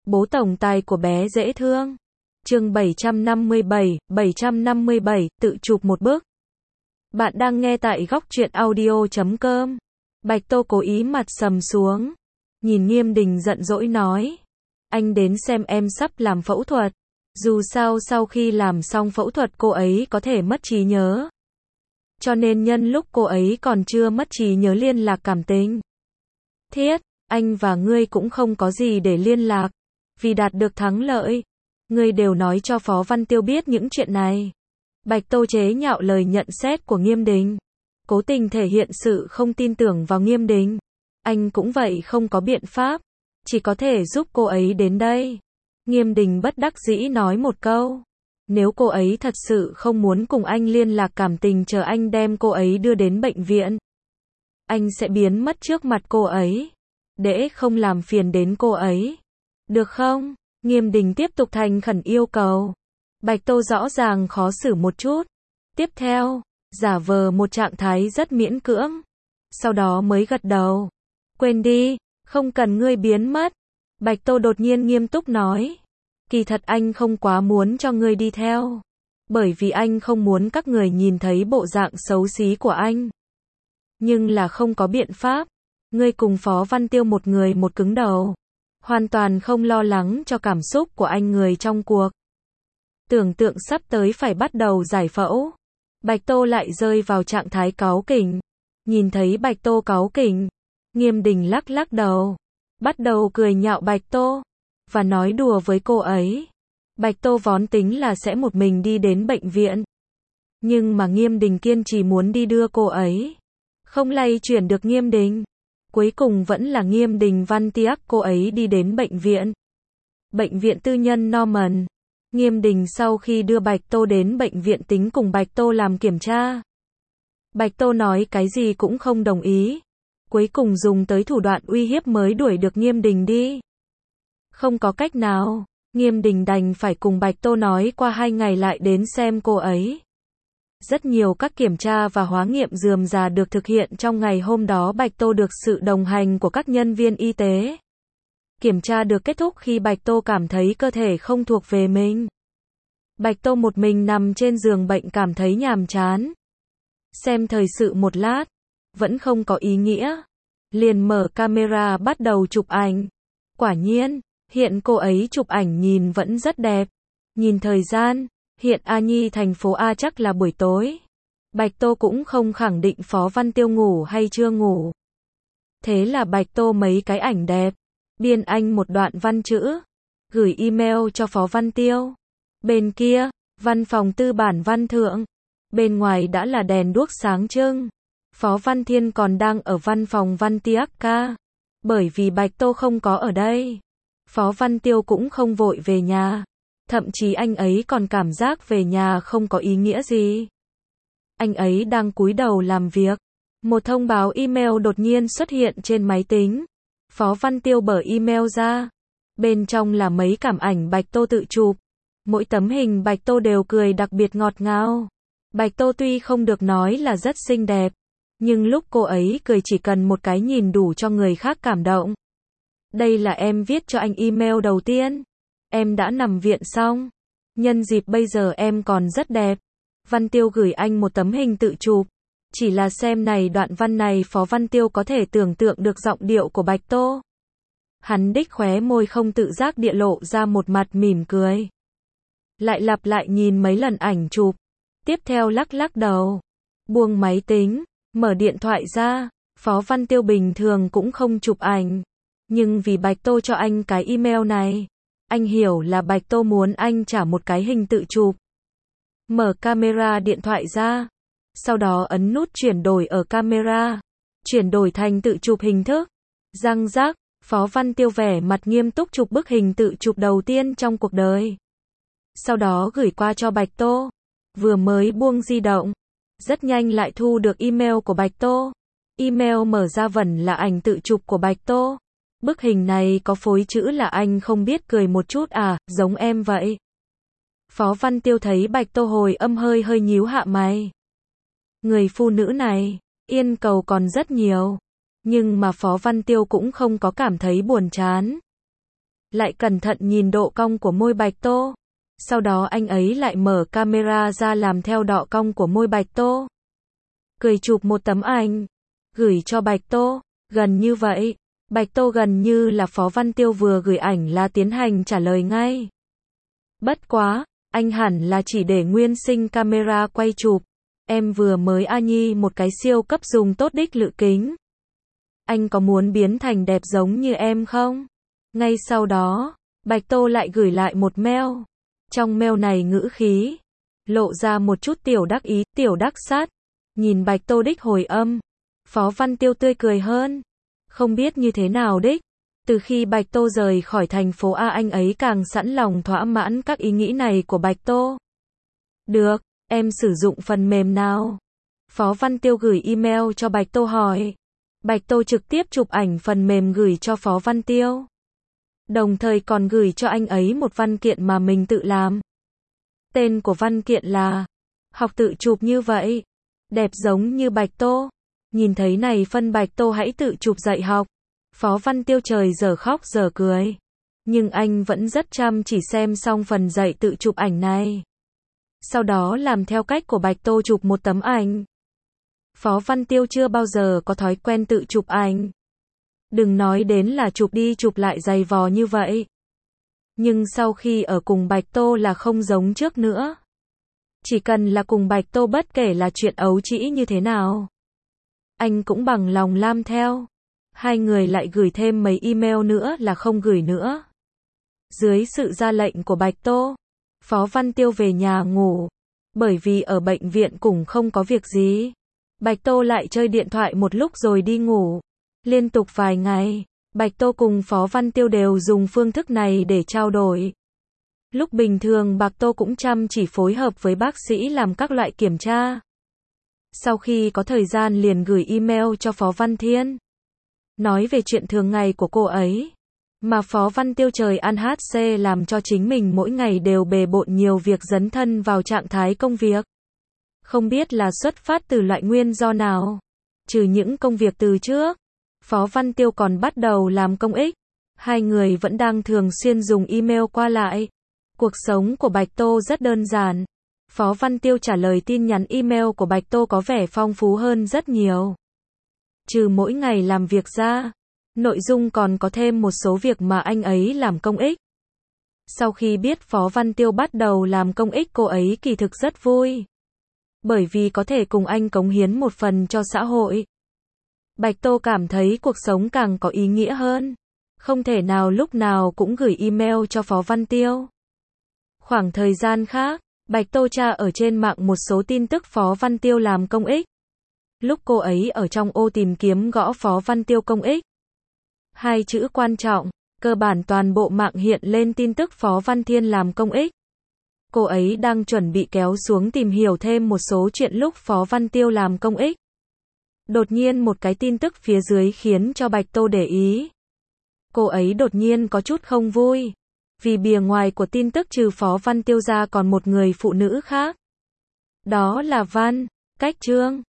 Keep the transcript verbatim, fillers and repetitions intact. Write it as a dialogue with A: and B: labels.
A: Bố tổng tài của bé dễ thương. Chương bảy trăm năm mươi bảy, bảy trăm năm mươi bảy, tự chụp một bức. Bạn đang nghe tại góc truyện audio chấm com. Bạch Tô cố ý mặt sầm xuống. Nhìn Nghiêm Đình giận dỗi nói. Anh đến xem em sắp làm phẫu thuật. Dù sao sau khi làm xong phẫu thuật cô ấy có thể mất trí nhớ. Cho nên nhân lúc cô ấy còn chưa mất trí nhớ liên lạc cảm tình. Thiết, anh và ngươi cũng không có gì để liên lạc. Vì đạt được thắng lợi, ngươi đều nói cho Phó Văn Tiêu biết những chuyện này. Bạch Tô chế nhạo lời nhận xét của Nghiêm Đình. Cố tình thể hiện sự không tin tưởng vào Nghiêm Đình. Anh cũng vậy không có biện pháp. Chỉ có thể giúp cô ấy đến đây. Nghiêm Đình bất đắc dĩ nói một câu. Nếu cô ấy thật sự không muốn cùng anh liên lạc cảm tình chờ anh đem cô ấy đưa đến bệnh viện. Anh sẽ biến mất trước mặt cô ấy. Để không làm phiền đến cô ấy. Được không? Nghiêm Đình tiếp tục thành khẩn yêu cầu. Bạch Tô rõ ràng khó xử một chút. Tiếp theo, giả vờ một trạng thái rất miễn cưỡng. Sau đó mới gật đầu. Quên đi, không cần ngươi biến mất. Bạch Tô đột nhiên nghiêm túc nói. Kỳ thật anh không quá muốn cho ngươi đi theo. Bởi vì anh không muốn các người nhìn thấy bộ dạng xấu xí của anh. Nhưng là không có biện pháp. Ngươi cùng Phó Văn Tiêu một người một cứng đầu. Hoàn toàn không lo lắng cho cảm xúc của anh người trong cuộc. Tưởng tượng sắp tới phải bắt đầu giải phẫu. Bạch Tô lại rơi vào trạng thái cáu kỉnh. Nhìn thấy Bạch Tô cáu kỉnh. Nghiêm Đình lắc lắc đầu. Bắt đầu cười nhạo Bạch Tô. Và nói đùa với cô ấy. Bạch Tô vốn tính là sẽ một mình đi đến bệnh viện. Nhưng mà Nghiêm Đình kiên trì muốn đi đưa cô ấy. Không lay chuyển được Nghiêm Đình. Cuối cùng vẫn là Nghiêm Đình văn tiác cô ấy đi đến bệnh viện. Bệnh viện tư nhân Norman. Nghiêm Đình sau khi đưa Bạch Tô đến bệnh viện tính cùng Bạch Tô làm kiểm tra. Bạch Tô nói cái gì cũng không đồng ý. Cuối cùng dùng tới thủ đoạn uy hiếp mới đuổi được Nghiêm Đình đi. Không có cách nào, Nghiêm Đình đành phải cùng Bạch Tô nói qua hai ngày lại đến xem cô ấy. Rất nhiều các kiểm tra và hóa nghiệm rườm rà được thực hiện trong ngày hôm đó. Bạch Tô được sự đồng hành của các nhân viên y tế. Kiểm tra được kết thúc khi Bạch Tô cảm thấy cơ thể không thuộc về mình. Bạch Tô một mình nằm trên giường bệnh cảm thấy nhàm chán. Xem thời sự một lát, vẫn không có ý nghĩa. Liền mở camera bắt đầu chụp ảnh. Quả nhiên, hiện cô ấy chụp ảnh nhìn vẫn rất đẹp. Nhìn thời gian, hiện A Nhi thành phố A chắc là buổi tối. Bạch Tô cũng không khẳng định Phó Văn Tiêu ngủ hay chưa ngủ. Thế là Bạch Tô mấy cái ảnh đẹp. Biên anh một đoạn văn chữ. Gửi email cho Phó Văn Tiêu. Bên kia, văn phòng tư bản Văn Thượng. Bên ngoài đã là đèn đuốc sáng trưng. Phó Văn Thiên còn đang ở văn phòng Văn Tiác ca. Bởi vì Bạch Tô không có ở đây. Phó Văn Tiêu cũng không vội về nhà. Thậm chí anh ấy còn cảm giác về nhà không có ý nghĩa gì. Anh ấy đang cúi đầu làm việc. Một thông báo email đột nhiên xuất hiện trên máy tính. Phó Văn Tiêu mở email ra. Bên trong là mấy cảm ảnh Bạch Tô tự chụp. Mỗi tấm hình Bạch Tô đều cười đặc biệt ngọt ngào. Bạch Tô tuy không được nói là rất xinh đẹp. Nhưng lúc cô ấy cười chỉ cần một cái nhìn đủ cho người khác cảm động. Đây là em viết cho anh email đầu tiên. Em đã nằm viện xong. Nhân dịp bây giờ em còn rất đẹp. Văn Tiêu gửi anh một tấm hình tự chụp. Chỉ là xem này đoạn văn này Phó Văn Tiêu có thể tưởng tượng được giọng điệu của Bạch Tô. Hắn đích khóe môi không tự giác địa lộ ra một mặt mỉm cười. Lại lặp lại nhìn mấy lần ảnh chụp. Tiếp theo lắc lắc đầu. Buông máy tính. Mở điện thoại ra. Phó Văn Tiêu bình thường cũng không chụp ảnh. Nhưng vì Bạch Tô cho anh cái email này. Anh hiểu là Bạch Tô muốn anh trả một cái hình tự chụp. Mở camera điện thoại ra. Sau đó ấn nút chuyển đổi ở camera. Chuyển đổi thành tự chụp hình thức. Răng rác, Phó Văn Tiêu vẻ mặt nghiêm túc chụp bức hình tự chụp đầu tiên trong cuộc đời. Sau đó gửi qua cho Bạch Tô. Vừa mới buông di động. Rất nhanh lại thu được email của Bạch Tô. Email mở ra vẫn là ảnh tự chụp của Bạch Tô. Bức hình này có phối chữ là anh không biết cười một chút à, giống em vậy. Phó Văn Tiêu thấy Bạch Tô hồi âm hơi hơi nhíu hạ mày. Người phụ nữ này, yên cầu còn rất nhiều. Nhưng mà Phó Văn Tiêu cũng không có cảm thấy buồn chán. lại cẩn thận nhìn độ cong của môi Bạch Tô. Sau đó anh ấy lại mở camera ra làm theo độ cong của môi Bạch Tô. Cười chụp một tấm ảnh, gửi cho Bạch Tô. Gần như vậy, Bạch Tô gần như là Phó Văn Tiêu vừa gửi ảnh là tiến hành trả lời ngay. Bất quá, anh hẳn là chỉ để nguyên sinh camera quay chụp. Em vừa mới A Nhi một cái siêu cấp dùng tốt đích lự kính. Anh có muốn biến thành đẹp giống như em không? Ngay sau đó, Bạch Tô lại gửi lại một mail. Trong mail này ngữ khí lộ ra một chút tiểu đắc ý, tiểu đắc sát. Nhìn Bạch Tô đích hồi âm, Phó Văn Tiêu tươi cười hơn. Không biết như thế nào đích, từ khi Bạch Tô rời khỏi thành phố A anh ấy càng sẵn lòng thỏa mãn các ý nghĩ này của Bạch Tô. Được, em sử dụng phần mềm nào? Phó Văn Tiêu gửi email cho Bạch Tô hỏi. Bạch Tô trực tiếp chụp ảnh phần mềm gửi cho Phó Văn Tiêu. Đồng thời còn gửi cho anh ấy một văn kiện mà mình tự làm. Tên của văn kiện là học tự chụp như vậy, đẹp giống như Bạch Tô. Nhìn thấy này phân Bạch Tô hãy tự chụp dạy học. Phó Văn Tiêu trời giờ khóc giờ cười. Nhưng anh vẫn rất chăm chỉ xem xong phần dạy tự chụp ảnh này. Sau đó làm theo cách của Bạch Tô chụp một tấm ảnh. Phó Văn Tiêu chưa bao giờ có thói quen tự chụp ảnh. Đừng nói đến là chụp đi chụp lại dày vò như vậy. Nhưng sau khi ở cùng Bạch Tô là không giống trước nữa. Chỉ cần là cùng Bạch Tô bất kể là chuyện ấu trĩ như thế nào, anh cũng bằng lòng làm theo. Hai người lại gửi thêm mấy email nữa là không gửi nữa. Dưới sự ra lệnh của Bạch Tô, Phó Văn Tiêu về nhà ngủ. Bởi vì ở bệnh viện cũng không có việc gì. Bạch Tô lại chơi điện thoại một lúc rồi đi ngủ. Liên tục vài ngày, Bạch Tô cùng Phó Văn Tiêu đều dùng phương thức này để trao đổi. Lúc bình thường Bạch Tô cũng chăm chỉ phối hợp với bác sĩ làm các loại kiểm tra. Sau khi có thời gian liền gửi email cho Phó Văn Thiên. Nói về chuyện thường ngày của cô ấy. Mà Phó Văn Tiêu trời ăn hát xê làm cho chính mình mỗi ngày đều bề bộn nhiều việc dấn thân vào trạng thái công việc. Không biết là xuất phát từ loại nguyên do nào. Trừ những công việc từ trước, Phó Văn Tiêu còn bắt đầu làm công ích. Hai người vẫn đang thường xuyên dùng email qua lại. Cuộc sống của Bạch Tô rất đơn giản. Phó Văn Tiêu trả lời tin nhắn email của Bạch Tô có vẻ phong phú hơn rất nhiều. Trừ mỗi ngày làm việc ra, nội dung còn có thêm một số việc mà anh ấy làm công ích. Sau khi biết Phó Văn Tiêu bắt đầu làm công ích cô ấy kỳ thực rất vui. Bởi vì có thể cùng anh cống hiến một phần cho xã hội. Bạch Tô cảm thấy cuộc sống càng có ý nghĩa hơn. Không thể nào lúc nào cũng gửi email cho Phó Văn Tiêu. Khoảng thời gian khác, Bạch Tô tra ở trên mạng một số tin tức Phó Văn Tiêu làm công ích. Lúc cô ấy ở trong ô tìm kiếm gõ Phó Văn Tiêu công ích. Hai chữ quan trọng, cơ bản toàn bộ mạng hiện lên tin tức Phó Văn Thiên làm công ích. Cô ấy đang chuẩn bị kéo xuống tìm hiểu thêm một số chuyện lúc Phó Văn Tiêu làm công ích. Đột nhiên một cái tin tức phía dưới khiến cho Bạch Tô để ý. Cô ấy đột nhiên có chút không vui. Vì bìa ngoài của tin tức trừ Phó Văn Tiêu ra còn một người phụ nữ khác. Đó là Văn Cách Trương.